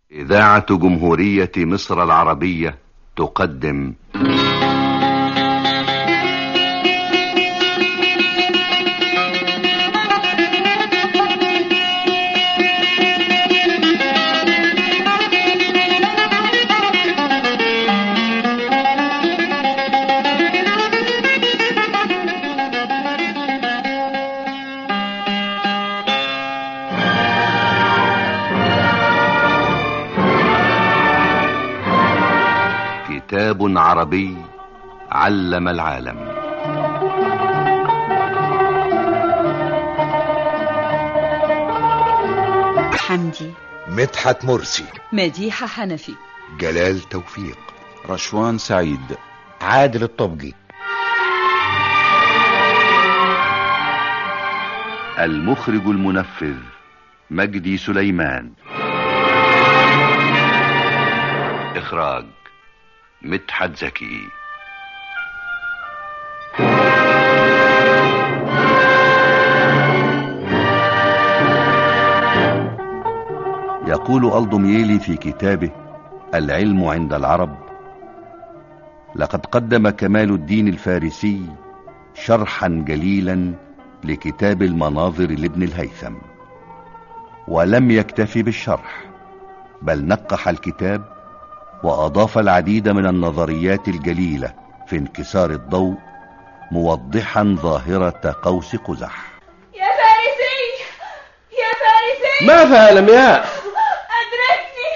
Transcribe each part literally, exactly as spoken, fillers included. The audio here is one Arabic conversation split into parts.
إذاعة جمهورية مصر العربية تقدم كتاب عربي علم العالم. حمدي، مدحت مرسي، مديحة حنفي، جلال توفيق، رشوان سعيد، عادل الطبجي. المخرج المنفذ مجدي سليمان. إخراج مدحت زكي. يقول ألدومييلي في كتابه العلم عند العرب: لقد قدم كمال الدين الفارسي شرحا جليلا لكتاب المناظر لابن الهيثم، ولم يكتفي بالشرح بل نقح الكتاب وأضاف العديد من النظريات الجليلة في انكسار الضوء، موضحا ظاهرة قوس قزح. يا فارسي يا فارسي، ماذا يا لمياء؟ أدركني.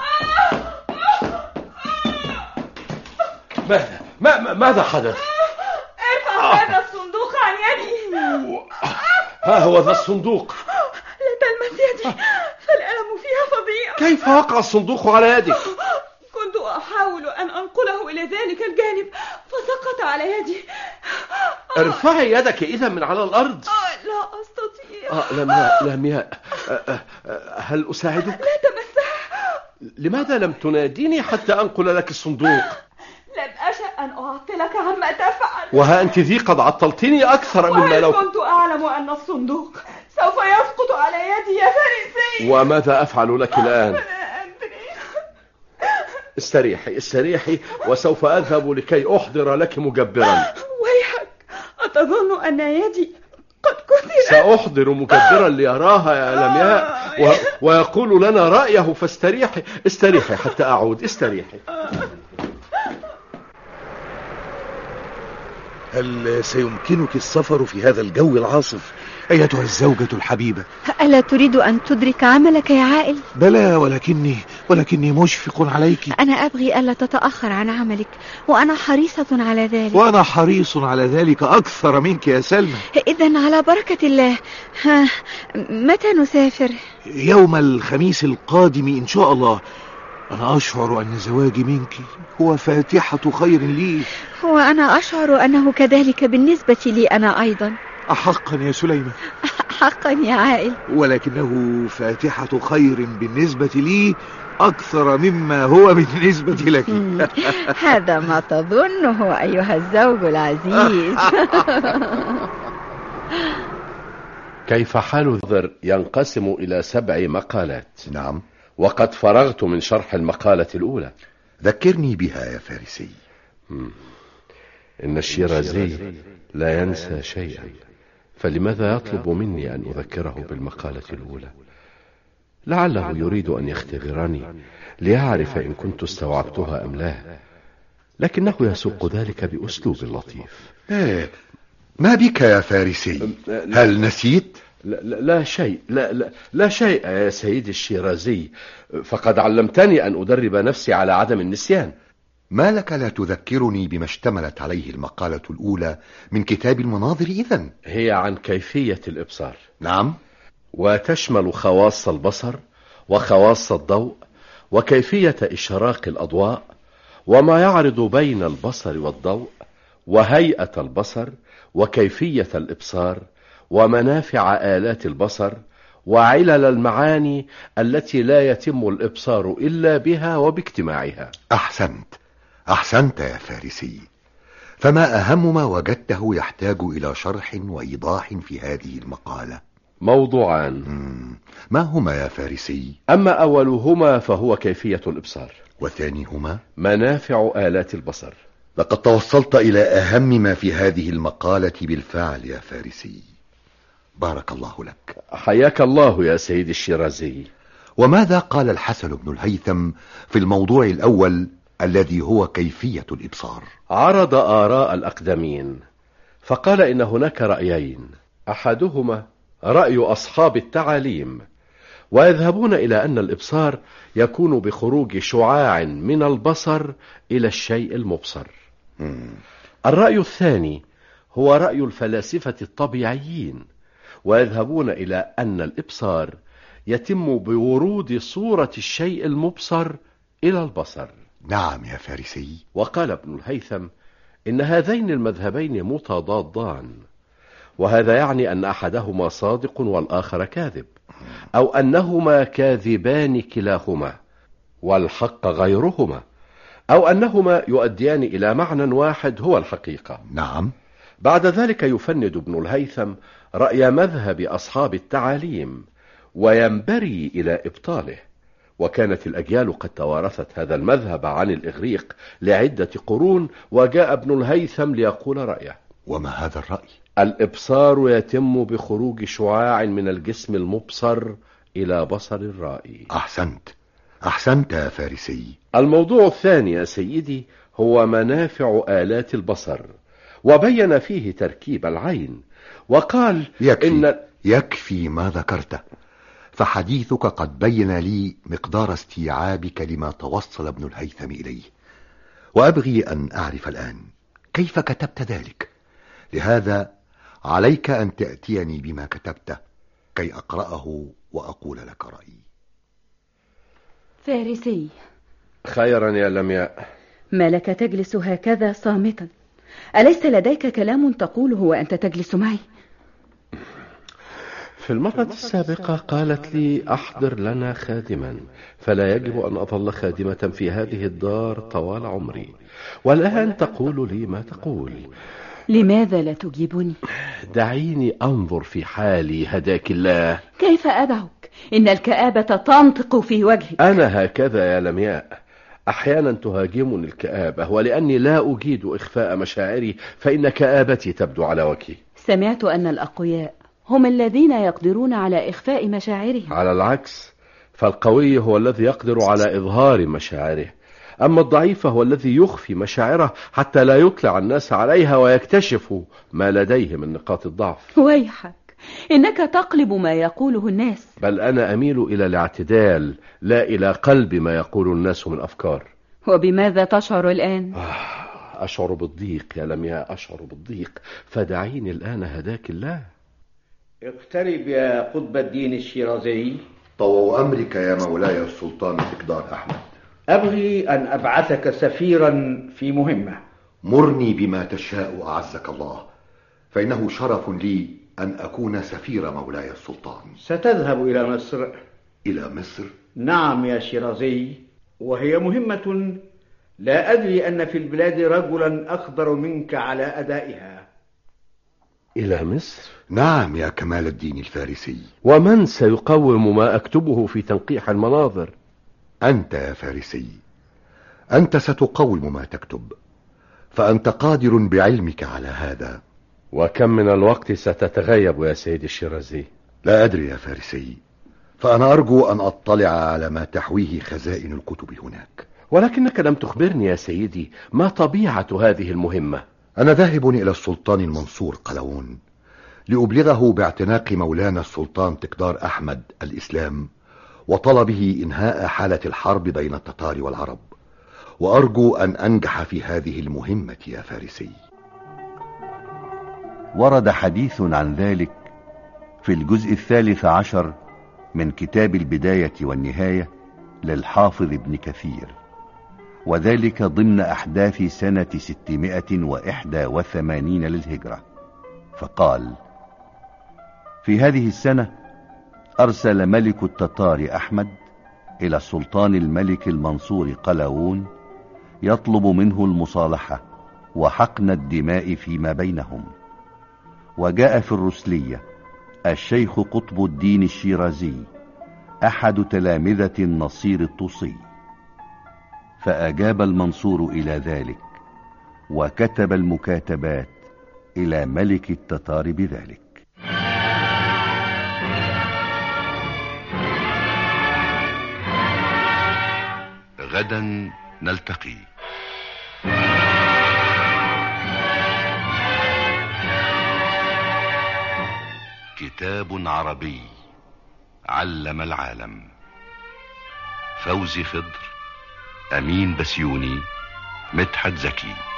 ماذا ما ماذا حدث؟ ارفع هذا الصندوق عن يدي. ها هو ذا الصندوق. لا تلمس يدي فالألم فيها فظيع. كيف وقع الصندوق على يدك؟ كنت أحاول أن أنقله إلى ذلك الجانب فسقط على يدي. ارفعي يدك إذا من على الأرض. لا أستطيع. آه لمياء لمياء، هل أساعدك؟ لا تمسها. لماذا لم تناديني حتى أنقل لك الصندوق؟ لم أشأ أن أعطلك عما تفعل، وها أنت ذي قد عطلتني أكثر مما لو كنت أعلم أن الصندوق سوف يسقط على يدي يا فارسي. وماذا أفعل لك الآن؟ استريحي استريحي وسوف أذهب لكي أحضر لك مجبرا. ويحك، أتظن أن يدي قد كثرت؟ سأحضر مجبرا ليراها يا لمياء و... ويقول لنا رأيه، فاستريحي استريحي حتى أعود. استريحي. هل سيمكنك السفر في هذا الجو العاصف أيتها الزوجة الحبيبة؟ ألا تريد أن تدرك عملك يا عائل؟ بلى، ولكني ولكني مشفق عليك. أنا أبغي ألا تتأخر عن عملك، وأنا حريصة على ذلك. وأنا حريص على ذلك أكثر منك يا سلمى. إذن على بركة الله. ها، متى نسافر؟ يوم الخميس القادم إن شاء الله. أنا أشعر أن زواجي منك هو فاتحة خير لي، وأنا أشعر أنه كذلك بالنسبة لي أنا أيضا. أحقا يا سليمة؟ حقا يا عائل، ولكنه فاتحة خير بالنسبة لي أكثر مما هو بالنسبة لك. هذا ما تظنه أيها الزوج العزيز. كيف حال ذر ينقسم إلى سبع مقالات. نعم، وقد فرغت من شرح المقالة الأولى. ذكرني بها يا فارسي. إن الشيرازي لا ينسى شيئا، فلماذا يطلب مني أن أذكره بالمقالة الأولى؟ لعله يريد أن يختبرني ليعرف إن كنت استوعبتها أم لا، لكنه يسوق ذلك بأسلوب لطيف. إيه، ما بك يا فارسي؟ هل نسيت؟ لا, لا, لا شيء لا, لا, لا شيء يا سيدي الشيرازي، فقد علمتني أن أدرب نفسي على عدم النسيان. ما لك لا تذكرني بما اشتملت عليه المقالة الأولى من كتاب المناظر إذن؟ هي عن كيفية الإبصار. نعم، وتشمل خواص البصر وخواص الضوء وكيفية إشراق الأضواء وما يعرض بين البصر والضوء وهيئة البصر وكيفية الإبصار ومنافع آلات البصر وعلل المعاني التي لا يتم الإبصار إلا بها وباجتماعها. أحسنت أحسنت يا فارسي. فما أهم ما وجدته يحتاج إلى شرح وإيضاح في هذه المقالة؟ موضوعان. مم. ما هما يا فارسي؟ أما أولهما فهو كيفية الإبصار، وثانيهما منافع آلات البصر. لقد توصلت إلى أهم ما في هذه المقالة بالفعل يا فارسي، بارك الله لك. حياك الله يا سيد الشيرازي. وماذا قال الحسن بن الهيثم في الموضوع الأول الذي هو كيفية الإبصار؟ عرض آراء الأقدمين، فقال إن هناك رأيين، أحدهما رأي أصحاب التعاليم، ويذهبون إلى أن الإبصار يكون بخروج شعاع من البصر إلى الشيء المبصر. مم. الرأي الثاني هو رأي الفلاسفة الطبيعيين، ويذهبون إلى أن الإبصار يتم بورود صورة الشيء المبصر إلى البصر. نعم يا فارسي. وقال ابن الهيثم إن هذين المذهبين متضادان، وهذا يعني أن أحدهما صادق والآخر كاذب، أو أنهما كاذبان كلاهما والحق غيرهما، أو أنهما يؤديان إلى معنى واحد هو الحقيقة. نعم. بعد ذلك يفند ابن الهيثم رأي مذهب أصحاب التعاليم وينبري إلى إبطاله، وكانت الأجيال قد توارثت هذا المذهب عن الإغريق لعدة قرون، وجاء ابن الهيثم ليقول رأيه. وما هذا الرأي؟ الإبصار يتم بخروج شعاع من الجسم المبصر إلى بصر الرائي. أحسنت أحسنت يا فارسي. الموضوع الثاني يا سيدي هو منافع آلات البصر، وبين فيه تركيب العين، وقال يكفي إن يكفي ما ذكرته، فحديثك قد بين لي مقدار استيعابك لما توصل ابن الهيثم إليه، وأبغي أن أعرف الآن كيف كتبت ذلك. لهذا عليك أن تأتيني بما كتبته كي أقرأه وأقول لك رأيي. فارسي. خيرا يا لمياء. ما لك تجلس هكذا صامتا؟ أليس لديك كلام تقوله وأنت تجلس معي؟ في المرة السابقة قالت لي أحضر لنا خادما، فلا يجب أن أظل خادمة في هذه الدار طوال عمري، والآن تقول لي ما تقول. لماذا لا تجيبني؟ دعيني أنظر في حالي هداك الله. كيف أدعك؟ إن الكآبة تنطق في وجهك. أنا هكذا يا لمياء، أحيانا تهاجمني الكآبة، ولأني لا أجيد إخفاء مشاعري فإن كآبتي تبدو على وجهي. سمعت أن الأقوياء هم الذين يقدرون على إخفاء مشاعرهم. على العكس، فالقوي هو الذي يقدر على إظهار مشاعره، أما الضعيف هو الذي يخفي مشاعره حتى لا يطلع الناس عليها ويكتشفوا ما لديه من نقاط الضعف. ويحك، إنك تقلب ما يقوله الناس. بل أنا أميل إلى الاعتدال لا إلى قلب ما يقول الناس من أفكار. وبماذا تشعر الآن؟ أشعر بالضيق يا لمياء، أشعر بالضيق، فدعيني الآن هداك الله. اقترب يا قطب الدين الشيرازي. طوع أمرك يا مولاي السلطان مقدار أحمد. أبغي أن أبعثك سفيرا في مهمة. مرني بما تشاء أعزك الله، فإنه شرف لي أن أكون سفير مولاي السلطان. ستذهب إلى مصر. إلى مصر؟ نعم يا شيرازي، وهي مهمة لا أدري أن في البلاد رجلا أقدر منك على أدائها. إلى مصر؟ نعم يا كمال الدين الفارسي. ومن سيقوم ما أكتبه في تنقيح المناظر؟ أنت يا فارسي، أنت ستقوم ما تكتب، فأنت قادر بعلمك على هذا. وكم من الوقت ستتغيب يا سيدي الشيرازي؟ لا أدري يا فارسي، فأنا أرجو أن أطلع على ما تحويه خزائن الكتب هناك. ولكنك لم تخبرني يا سيدي ما طبيعة هذه المهمة. أنا ذاهب إلى السلطان المنصور قلاوون لأبلغه باعتناق مولانا السلطان تقدار أحمد الإسلام، وطلبه إنهاء حالة الحرب بين التتار والعرب، وأرجو أن أنجح في هذه المهمة يا فارسي. ورد حديث عن ذلك في الجزء الثالث عشر من كتاب البداية والنهاية للحافظ ابن كثير، وذلك ضمن أحداث سنة ستمائة وإحدى وثمانين للهجرة. فقال: في هذه السنة أرسل ملك التتار أحمد إلى السلطان الملك المنصور قلاوون يطلب منه المصالحة وحقن الدماء فيما بينهم، وجاء في الرسلية الشيخ قطب الدين الشيرازي أحد تلامذة النصير الطوسي، فأجاب المنصور إلى ذلك وكتب المكاتبات إلى ملك التتار بذلك. غدا نلتقي. كتاب عربي علم العالم. فوزي خضر، أمين بسيوني، مدحت زكي.